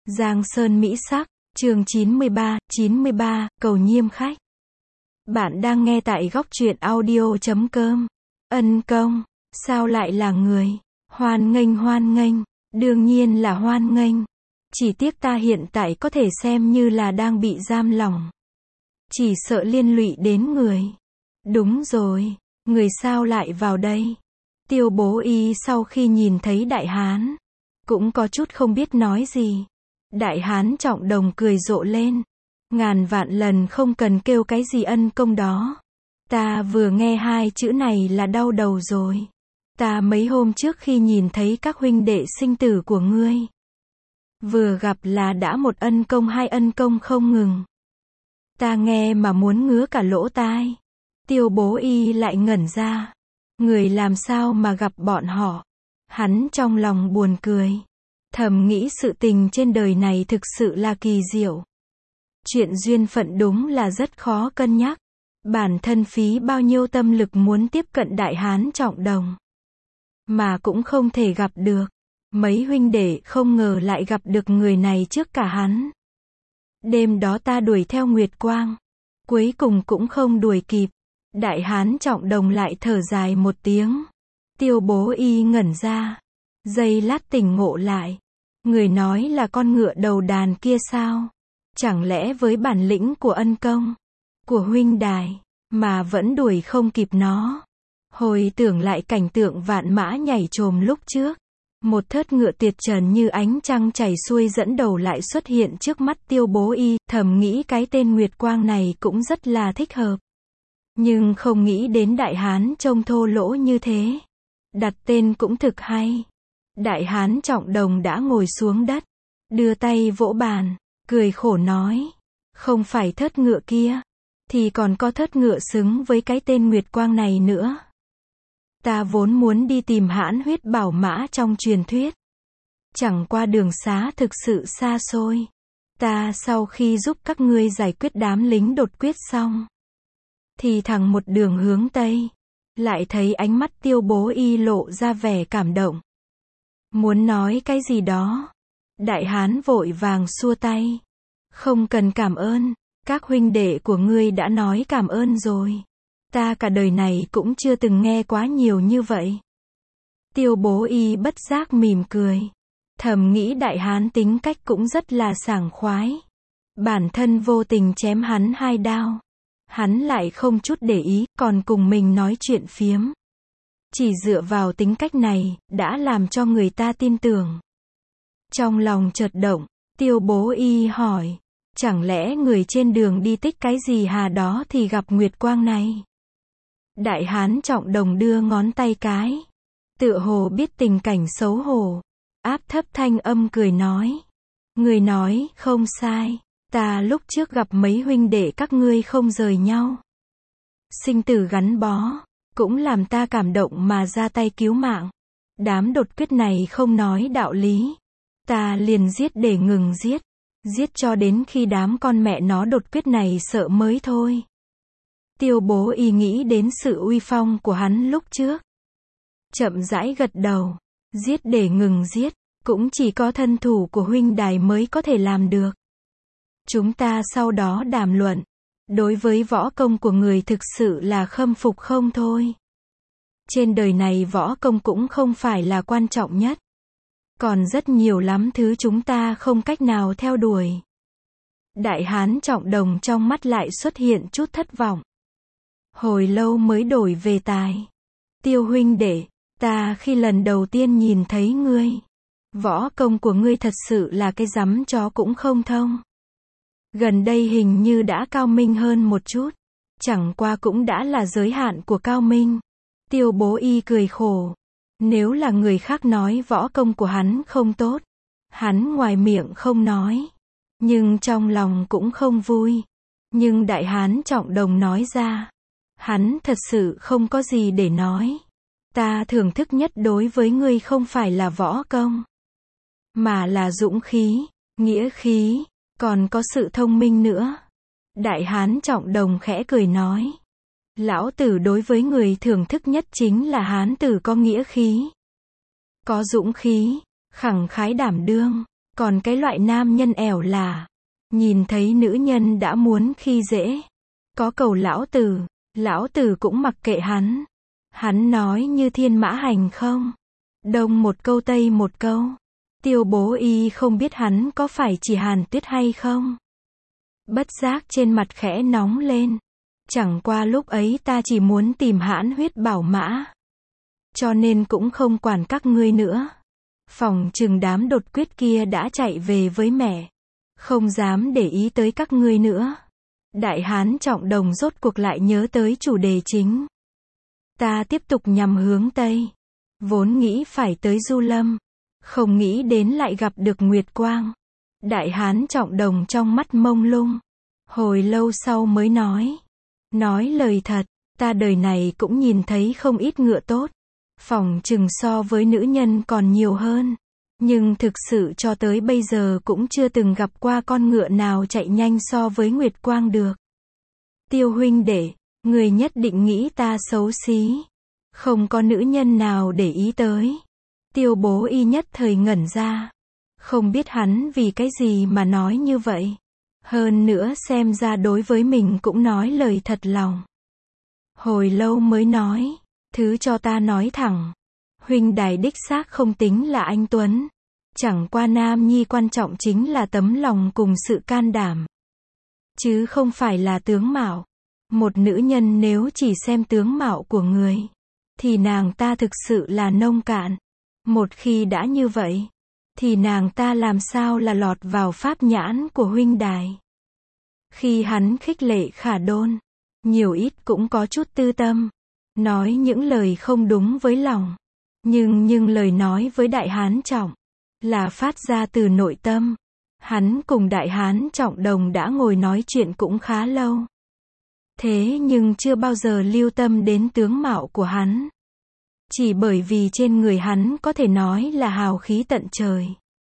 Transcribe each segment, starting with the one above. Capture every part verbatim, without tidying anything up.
Giang Sơn Mỹ Sắc, chương chín mươi ba, chín mươi ba, cầu nhiêm khách. Bạn đang nghe tại góc truyện audio chấm com. Ân công, sao lại là người? Hoan nghênh hoan nghênh, đương nhiên là hoan nghênh. Chỉ tiếc ta hiện tại có thể xem như là đang bị giam lỏng. Chỉ sợ liên lụy đến người. Đúng rồi, người sao lại vào đây? Tiêu Bố Y sau khi nhìn thấy Đại Hán, cũng có chút không biết nói gì. Đại Hán Trọng Đồng cười rộ lên. Ngàn vạn lần không cần kêu cái gì ân công đó. Ta vừa nghe hai chữ này là đau đầu rồi. Ta mấy hôm trước khi nhìn thấy các huynh đệ sinh tử của ngươi, vừa gặp là đã một ân công hai ân công không ngừng. Ta nghe mà muốn ngứa cả lỗ tai. Tiêu Bố Y lại ngẩn ra. Người làm sao mà gặp bọn họ? Hắn trong lòng buồn cười. Thầm nghĩ sự tình trên đời này thực sự là kỳ diệu. Chuyện duyên phận đúng là rất khó cân nhắc. Bản thân phí bao nhiêu tâm lực muốn tiếp cận Đại Hán Trọng Đồng, mà cũng không thể gặp được. Mấy huynh đệ không ngờ lại gặp được người này trước cả hắn. Đêm đó ta đuổi theo Nguyệt Quang, cuối cùng cũng không đuổi kịp. Đại Hán Trọng Đồng lại thở dài một tiếng. Tiêu Bố Y ngẩn ra. Giây lát tỉnh ngộ lại. Người nói là con ngựa đầu đàn kia sao? Chẳng lẽ với bản lĩnh của ân công, của huynh đài, mà vẫn đuổi không kịp nó? Hồi tưởng lại cảnh tượng vạn mã nhảy chồm lúc trước. Một thớt ngựa tuyệt trần như ánh trăng chảy xuôi dẫn đầu lại xuất hiện trước mắt Tiêu Bố Y, thầm nghĩ cái tên Nguyệt Quang này cũng rất là thích hợp. Nhưng không nghĩ đến Đại Hán trông thô lỗ như thế. Đặt tên cũng thực hay. Đại Hán Trọng Đồng đã ngồi xuống đất, đưa tay vỗ bàn, cười khổ nói. Không phải thớt ngựa kia, thì còn có thớt ngựa xứng với cái tên Nguyệt Quang này nữa. Ta vốn muốn đi tìm hãn huyết bảo mã trong truyền thuyết. Chẳng qua đường xá thực sự xa xôi. Ta sau khi giúp các ngươi giải quyết đám lính đột quyết xong, thì thẳng một đường hướng Tây. Lại thấy ánh mắt Tiêu Bố Y lộ ra vẻ cảm động. Muốn nói cái gì đó. Đại Hán vội vàng xua tay. Không cần cảm ơn. Các huynh đệ của ngươi đã nói cảm ơn rồi. Ta cả đời này cũng chưa từng nghe quá nhiều như vậy. Tiêu Bố Y bất giác mỉm cười. Thầm nghĩ Đại Hán tính cách cũng rất là sảng khoái. Bản thân vô tình chém hắn hai đao, hắn lại không chút để ý, còn cùng mình nói chuyện phiếm. Chỉ dựa vào tính cách này, đã làm cho người ta tin tưởng. Trong lòng chợt động, Tiêu Bố Y hỏi. Chẳng lẽ người trên đường đi tích cái gì hà đó thì gặp Nguyệt Quang này? Đại Hán Trọng Đồng đưa ngón tay cái. Tựa hồ biết tình cảnh xấu hổ. Áp thấp thanh âm cười nói. Người nói, không sai. Ta lúc trước gặp mấy huynh đệ các ngươi không rời nhau. Sinh tử gắn bó. Cũng làm ta cảm động mà ra tay cứu mạng. Đám đột quyết này không nói đạo lý. Ta liền giết để ngừng giết. Giết cho đến khi đám con mẹ nó đột quyết này sợ mới thôi. Tiêu Bố Y nghĩ đến sự uy phong của hắn lúc trước. Chậm rãi gật đầu. Giết để ngừng giết. Cũng chỉ có thân thủ của huynh đài mới có thể làm được. Chúng ta sau đó đàm luận. Đối với võ công của người thực sự là khâm phục không thôi. Trên đời này võ công cũng không phải là quan trọng nhất. Còn rất nhiều lắm thứ chúng ta không cách nào theo đuổi. Đại Hán Trọng Đồng trong mắt lại xuất hiện chút thất vọng. Hồi lâu mới đổi về tài. Tiêu huynh đệ, ta khi lần đầu tiên nhìn thấy ngươi, võ công của ngươi thật sự là cái rắm chó cũng không thông. Gần đây hình như đã cao minh hơn một chút. Chẳng qua cũng đã là giới hạn của cao minh. Tiêu Bố Y cười khổ. Nếu là người khác nói võ công của hắn không tốt, hắn ngoài miệng không nói, nhưng trong lòng cũng không vui. Nhưng Đại Hán Trọng Đồng nói ra, hắn thật sự không có gì để nói. Ta thưởng thức nhất đối với ngươi không phải là võ công, mà là dũng khí, nghĩa khí, còn có sự thông minh nữa. Đại Hán Trọng Đồng khẽ cười nói. Lão tử đối với người thưởng thức nhất chính là hán tử có nghĩa khí, có dũng khí, khẳng khái đảm đương. Còn cái loại nam nhân ẻo là, nhìn thấy nữ nhân đã muốn khi dễ. Có cầu lão tử, lão tử cũng mặc kệ hắn. Hắn nói như thiên mã hành không. Đông một câu tây một câu. Tiêu Bố Y không biết hắn có phải chỉ Hàn Tuyết hay không. Bất giác trên mặt khẽ nóng lên. Chẳng qua lúc ấy ta chỉ muốn tìm hãn huyết bảo mã. Cho nên cũng không quản các ngươi nữa. Phòng chừng đám đột quyết kia đã chạy về với mẹ. Không dám để ý tới các ngươi nữa. Đại hán Trọng Đồng rốt cuộc lại nhớ tới chủ đề chính. Ta tiếp tục nhằm hướng Tây. Vốn nghĩ phải tới Du Lâm. Không nghĩ đến lại gặp được Nguyệt Quang. Đại hán Trọng Đồng trong mắt mông lung. Hồi lâu sau mới nói. Nói lời thật, ta đời này cũng nhìn thấy không ít ngựa tốt. Phòng chừng so với nữ nhân còn nhiều hơn. Nhưng thực sự cho tới bây giờ cũng chưa từng gặp qua con ngựa nào chạy nhanh so với Nguyệt Quang được. Tiêu huynh đệ, người nhất định nghĩ ta xấu xí. Không có nữ nhân nào để ý tới. Tiêu Bố Y nhất thời ngẩn ra. Không biết hắn vì cái gì mà nói như vậy. Hơn nữa xem ra đối với mình cũng nói lời thật lòng. Hồi lâu mới nói. Thứ cho ta nói thẳng. Huynh đài đích xác không tính là anh Tuấn. Chẳng qua nam nhi quan trọng chính là tấm lòng cùng sự can đảm. Chứ không phải là tướng mạo. Một nữ nhân nếu chỉ xem tướng mạo của người. Thì nàng ta thực sự là nông cạn. Một khi đã như vậy. Thì nàng ta làm sao là lọt vào pháp nhãn của huynh đài. Khi hắn khích lệ Khả Đôn. Nhiều ít cũng có chút tư tâm. Nói những lời không đúng với lòng. Nhưng nhưng lời nói với Đại hán Trọng. Là phát ra từ nội tâm. Hắn cùng Đại hán Trọng Đồng đã ngồi nói chuyện cũng khá lâu. Thế nhưng chưa bao giờ lưu tâm đến tướng mạo của hắn. Chỉ bởi vì trên người hắn có thể nói là hào khí tận trời.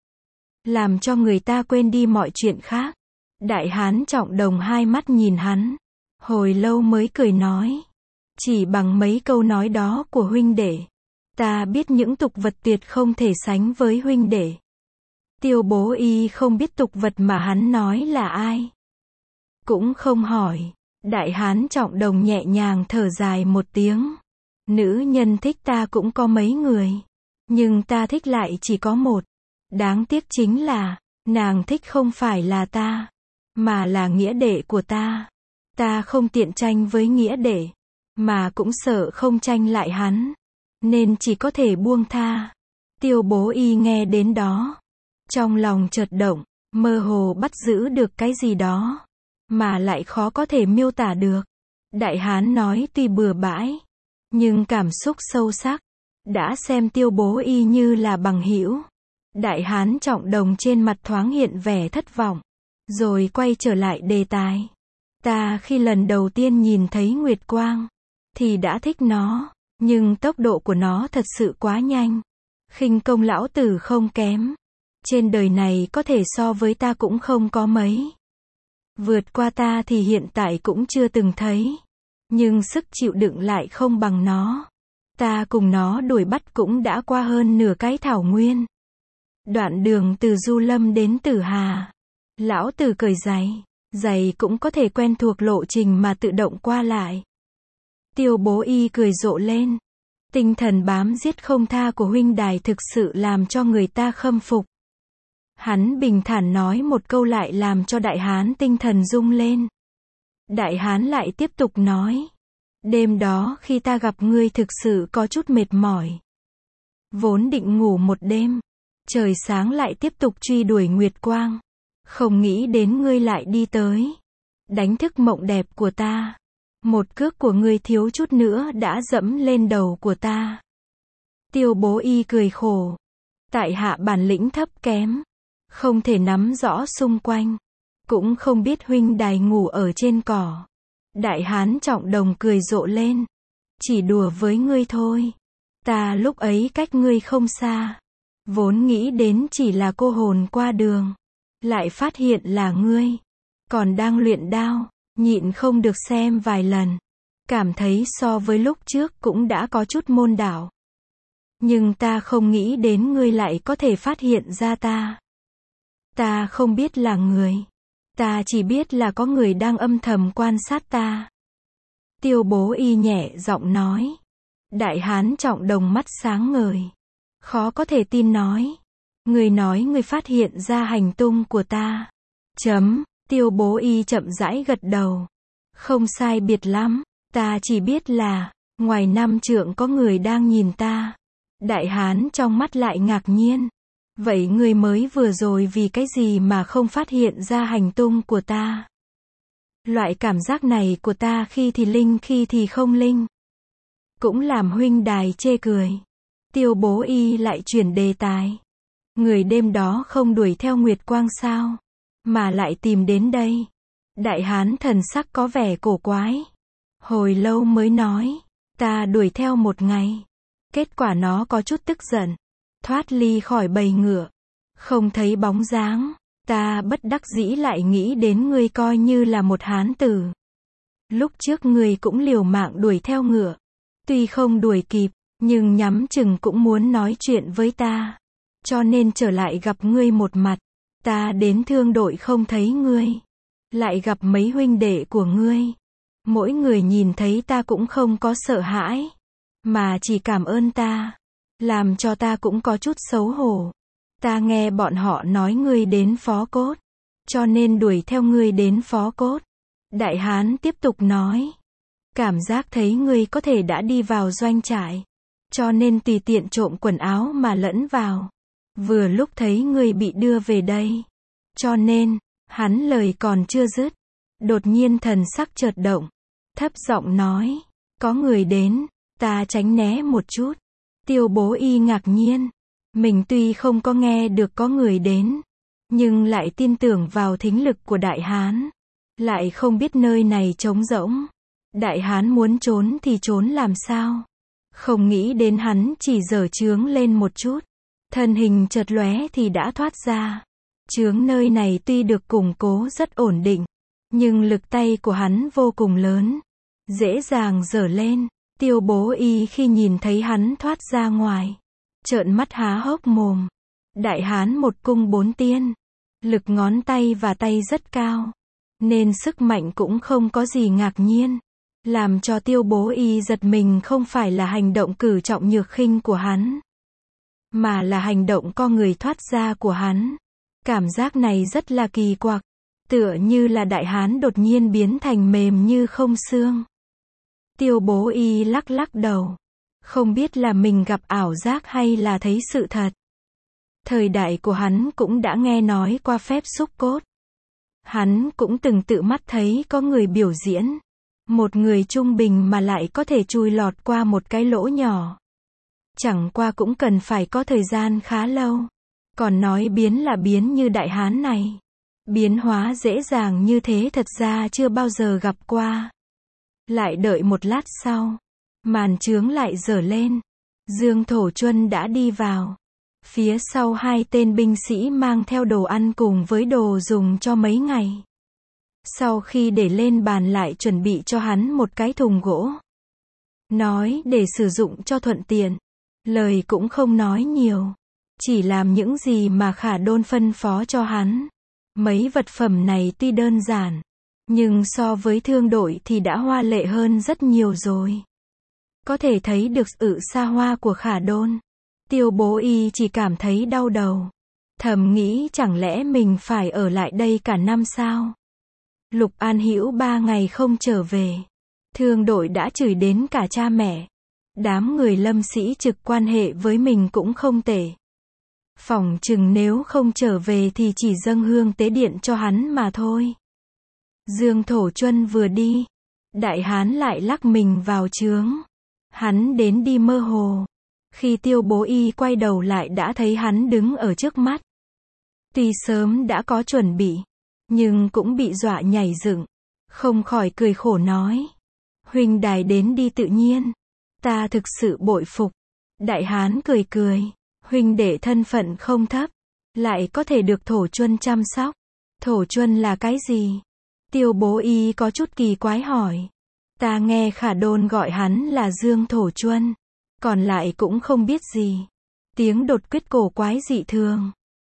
Làm cho người ta quên đi mọi chuyện khác. Đại hán Trọng Đồng hai mắt nhìn hắn. Hồi lâu mới cười nói. Chỉ bằng mấy câu nói đó của huynh đệ. Ta biết những tục vật tuyệt không thể sánh với huynh đệ. Tiêu Bố Y không biết tục vật mà hắn nói là ai. Cũng không hỏi. Đại hán Trọng Đồng nhẹ nhàng thở dài một tiếng. Nữ nhân thích ta cũng có mấy người. Nhưng ta thích lại chỉ có một. Đáng tiếc chính là, nàng thích không phải là ta. Mà là nghĩa đệ của ta. Ta không tiện tranh với nghĩa đệ. Mà cũng sợ không tranh lại hắn. Nên chỉ có thể buông tha. Tiêu Bố Y nghe đến đó. Trong lòng chợt động, mơ hồ bắt giữ được cái gì đó. Mà lại khó có thể miêu tả được. Đại hán nói tuy bừa bãi. Nhưng cảm xúc sâu sắc. Đã xem Tiêu Bố Y như là bằng hữu. Đại hán Trọng Đồng trên mặt thoáng hiện vẻ thất vọng. Rồi quay trở lại đề tài. Ta khi lần đầu tiên nhìn thấy Nguyệt Quang. Thì đã thích nó. Nhưng tốc độ của nó thật sự quá nhanh. Khinh công lão tử không kém. Trên đời này có thể so với ta cũng không có mấy. Vượt qua ta thì hiện tại cũng chưa từng thấy. Nhưng sức chịu đựng lại không bằng nó. Ta cùng nó đuổi bắt cũng đã qua hơn nửa cái thảo nguyên. Đoạn đường từ Du Lâm đến Tử Hà. Lão tử cởi giày. Giày cũng có thể quen thuộc lộ trình mà tự động qua lại. Tiêu Bố Y cười rộ lên. Tinh thần bám giết không tha của huynh đài thực sự làm cho người ta khâm phục. Hắn bình thản nói một câu lại làm cho đại hán tinh thần rung lên. Đại hán lại tiếp tục nói. Đêm đó khi ta gặp ngươi thực sự có chút mệt mỏi. Vốn định ngủ một đêm. Trời sáng lại tiếp tục truy đuổi Nguyệt Quang. Không nghĩ đến ngươi lại đi tới. Đánh thức mộng đẹp của ta. Một cước của ngươi thiếu chút nữa đã dẫm lên đầu của ta. Tiêu Bố Y cười khổ. Tại hạ bản lĩnh thấp kém. Không thể nắm rõ xung quanh. Cũng không biết huynh đài ngủ ở trên cỏ. Đại hán Trọng Đồng cười rộ lên. Chỉ đùa với ngươi thôi. Ta lúc ấy cách ngươi không xa. Vốn nghĩ đến chỉ là cô hồn qua đường. Lại phát hiện là ngươi. Còn đang luyện đao. Nhịn không được xem vài lần. Cảm thấy so với lúc trước cũng đã có chút môn đạo. Nhưng ta không nghĩ đến ngươi lại có thể phát hiện ra ta. Ta không biết là người. Ta chỉ biết là có người đang âm thầm quan sát ta. Tiêu Bố Y nhẹ giọng nói. Đại hán Trọng Đồng mắt sáng ngời. Khó có thể tin nói. Người nói người phát hiện ra hành tung của ta. Chấm, Tiêu Bố Y chậm rãi gật đầu. Không sai biệt lắm, ta chỉ biết là, ngoài năm trượng có người đang nhìn ta. Đại hán trong mắt lại ngạc nhiên. Vậy người mới vừa rồi vì cái gì mà không phát hiện ra hành tung của ta? Loại cảm giác này của ta khi thì linh khi thì không linh. Cũng làm huynh đài chê cười. Tiêu Bố Y lại chuyển đề tài. Người đêm đó không đuổi theo Nguyệt Quang sao? Mà lại tìm đến đây. Đại hán thần sắc có vẻ cổ quái. Hồi lâu mới nói. Ta đuổi theo một ngày. Kết quả nó có chút tức giận. Thoát ly khỏi bầy ngựa. Không thấy bóng dáng. Ta bất đắc dĩ lại nghĩ đến ngươi coi như là một hán tử. Lúc trước ngươi cũng liều mạng đuổi theo ngựa. Tuy không đuổi kịp, nhưng nhắm chừng cũng muốn nói chuyện với ta. Cho nên trở lại gặp ngươi một mặt. Ta đến thương đội không thấy ngươi. Lại gặp mấy huynh đệ của ngươi. Mỗi người nhìn thấy ta cũng không có sợ hãi. Mà chỉ cảm ơn ta. Làm cho ta cũng có chút xấu hổ. Ta nghe bọn họ nói ngươi đến Phó Cốt. Cho nên đuổi theo ngươi đến Phó Cốt. Đại hán tiếp tục nói. Cảm giác thấy ngươi có thể đã đi vào doanh trại. Cho nên tùy tiện trộm quần áo mà lẫn vào. Vừa lúc thấy ngươi bị đưa về đây. Cho nên, hắn lời còn chưa dứt. Đột nhiên thần sắc chợt động. Thấp giọng nói. Có người đến. Ta tránh né một chút. Tiêu Bố Y ngạc nhiên. Mình tuy không có nghe được có người đến. Nhưng lại tin tưởng vào thính lực của đại hán. Lại không biết nơi này trống rỗng. Đại hán muốn trốn thì trốn làm sao? Không nghĩ đến hắn chỉ giở chướng lên một chút. Thân hình chợt lóe thì đã thoát ra. Chướng nơi này tuy được củng cố rất ổn định. Nhưng lực tay của hắn vô cùng lớn. Dễ dàng giở lên. Tiêu Bố Y khi nhìn thấy hắn thoát ra ngoài. Trợn mắt há hốc mồm. Đại hán một cung bốn tiên. Lực ngón tay và tay rất cao. Nên sức mạnh cũng không có gì ngạc nhiên. Làm cho Tiêu Bố Y giật mình không phải là hành động cử trọng nhược khinh của hắn. Mà là hành động co người thoát ra của hắn. Cảm giác này rất là kỳ quặc. Tựa như là đại hán đột nhiên biến thành mềm như không xương. Tiêu Bố Y lắc lắc đầu. Không biết là mình gặp ảo giác hay là thấy sự thật. Thời đại của hắn cũng đã nghe nói qua phép xúc cốt. Hắn cũng từng tự mắt thấy có người biểu diễn. Một người trung bình mà lại có thể chui lọt qua một cái lỗ nhỏ. Chẳng qua cũng cần phải có thời gian khá lâu. Còn nói biến là biến như đại hán này. Biến hóa dễ dàng như thế thật ra chưa bao giờ gặp qua. Lại đợi một lát sau. Màn chướng lại dở lên. Dương Thổ Chuân đã đi vào. Phía sau hai tên binh sĩ mang theo đồ ăn cùng với đồ dùng cho mấy ngày. Sau khi để lên bàn lại chuẩn bị cho hắn một cái thùng gỗ. Nói để sử dụng cho thuận tiện. Lời cũng không nói nhiều. Chỉ làm những gì mà Khả Đôn phân phó cho hắn. Mấy vật phẩm này tuy đơn giản. Nhưng so với thương đội thì đã hoa lệ hơn rất nhiều rồi. Có thể thấy được sự xa hoa của Khả Đôn. Tiêu Bố Y chỉ cảm thấy đau đầu. Thầm nghĩ chẳng lẽ mình phải ở lại đây cả năm sao? Lục An Hữu ba ngày không trở về. Thương đội đã chửi đến cả cha mẹ. Đám người Lâm Sĩ Trực quan hệ với mình cũng không tệ. Phỏng chừng nếu không trở về thì chỉ dâng hương tế điện cho hắn mà thôi. Dương Thổ Chuân vừa đi. Đại hán lại lắc mình vào chướng. Hắn đến đi mơ hồ. Khi Tiêu Bố Y quay đầu lại đã thấy hắn đứng ở trước mắt. Tuy sớm đã có chuẩn bị. Nhưng cũng bị dọa nhảy dựng. Không khỏi cười khổ nói. Huynh đài đến đi tự nhiên. Ta thực sự bội phục. Đại hán cười cười. Huynh đệ thân phận không thấp. Lại có thể được Thổ Chuân chăm sóc. Thổ Chuân là cái gì? Tiêu Bố Y có chút kỳ quái hỏi. Ta nghe Khả Đôn gọi hắn là Dương Thổ Chuân. Còn lại cũng không biết gì. Tiếng đột quyết cổ quái dị thường.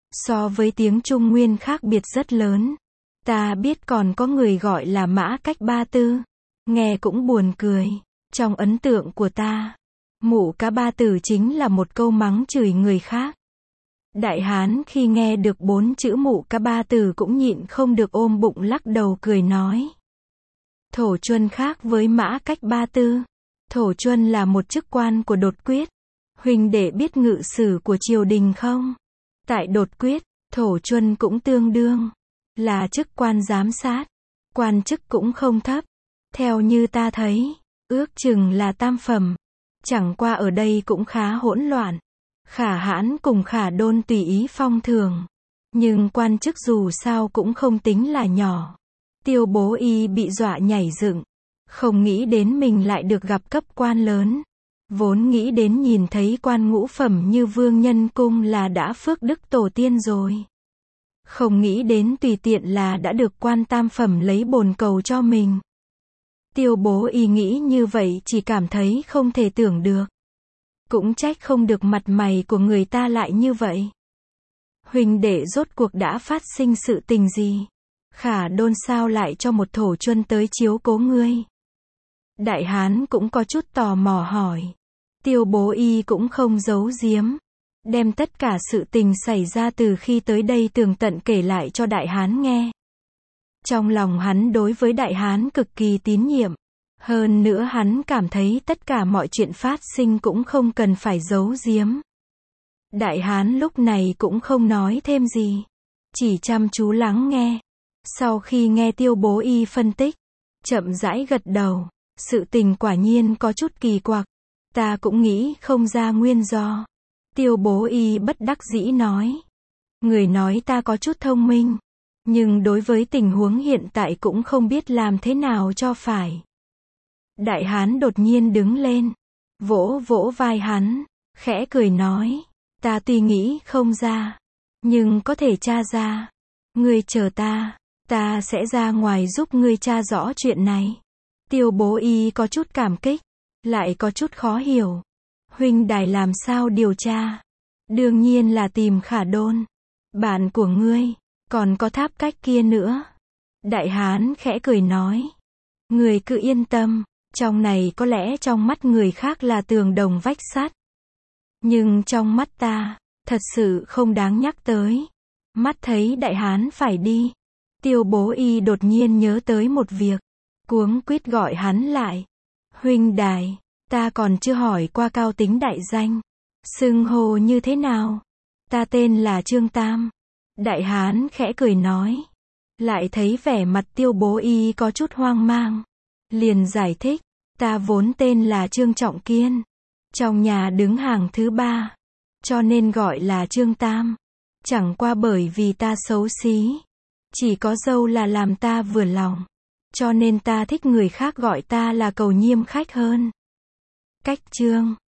So với tiếng Trung Nguyên khác biệt rất lớn. Ta biết còn có người gọi là Mã Cách Ba Tư. Nghe cũng buồn cười. Trong ấn tượng của ta, Mụ Cá Ba Tử chính là một câu mắng chửi người khác. Đại Hán khi nghe được bốn chữ Mụ Cá Ba Tử cũng nhịn không được ôm bụng lắc đầu cười nói. Thổ Chuân khác với Mã Cách Ba Tư. Thổ Chuân là một chức quan của Đột Quyết. Huynh đệ biết ngự sử của triều đình không? Tại Đột Quyết, Thổ Chuân cũng tương đương là chức quan giám sát. Quan chức cũng không thấp. Theo như ta thấy, ước chừng là tam phẩm. Chẳng qua ở đây cũng khá hỗn loạn. Khả Hãn cùng Khả Đôn tùy ý phong thường. Nhưng quan chức dù sao cũng không tính là nhỏ. Tiêu Bố Y bị dọa nhảy dựng. Không nghĩ đến mình lại được gặp cấp quan lớn. Vốn nghĩ đến nhìn thấy quan ngũ phẩm như Vương Nhân Cung là đã phước đức tổ tiên rồi. Không nghĩ đến tùy tiện là đã được quan tam phẩm lấy bồn cầu cho mình. Tiêu Bố Y nghĩ như vậy chỉ cảm thấy không thể tưởng được. Cũng trách không được mặt mày của người ta lại như vậy. Huynh đệ rốt cuộc đã phát sinh sự tình gì? Khả Đôn sao lại cho một Thổ Chuân tới chiếu cố ngươi? Đại Hán cũng có chút tò mò hỏi. Tiêu Bố Y cũng không giấu giếm. Đem tất cả sự tình xảy ra từ khi tới đây tường tận kể lại cho Đại Hán nghe. Trong lòng hắn đối với Đại Hán cực kỳ tín nhiệm. Hơn nữa hắn cảm thấy tất cả mọi chuyện phát sinh cũng không cần phải giấu giếm. Đại Hán lúc này cũng không nói thêm gì. Chỉ chăm chú lắng nghe. Sau khi nghe Tiêu Bố Y phân tích, chậm rãi gật đầu. Sự tình quả nhiên có chút kỳ quặc. Ta cũng nghĩ không ra nguyên do. Tiêu Bố Y bất đắc dĩ nói. Người nói ta có chút thông minh. Nhưng đối với tình huống hiện tại cũng không biết làm thế nào cho phải. Đại Hán đột nhiên đứng lên. Vỗ vỗ vai hắn. Khẽ cười nói. Ta tuy nghĩ không ra. Nhưng có thể tra ra. Ngươi chờ ta. Ta sẽ ra ngoài giúp ngươi tra rõ chuyện này. Tiêu Bố Y có chút cảm kích. Lại có chút khó hiểu. Huynh đài làm sao điều tra? Đương nhiên là tìm Khả Đôn. Bạn của ngươi. Còn có Tháp Cách kia nữa. Đại Hán khẽ cười nói. Người cứ yên tâm. Trong này có lẽ trong mắt người khác là tường đồng vách sắt. Nhưng trong mắt ta, thật sự không đáng nhắc tới. Mắt thấy Đại Hán phải đi. Tiêu Bố Y đột nhiên nhớ tới một việc. Cuống quýt gọi hắn lại. Huynh đài, ta còn chưa hỏi qua cao tính đại danh. Xưng hô như thế nào? Ta tên là Trương Tam. Đại Hán khẽ cười nói. Lại thấy vẻ mặt Tiêu Bố Y có chút hoang mang. Liền giải thích. Ta vốn tên là Trương Trọng Kiên. Trong nhà đứng hàng thứ ba. Cho nên gọi là Trương Tam. Chẳng qua bởi vì ta xấu xí. Chỉ có dâu là làm ta vừa lòng. Cho nên ta thích người khác gọi ta là Cầu Nhiêm Khách hơn. Cách Trương.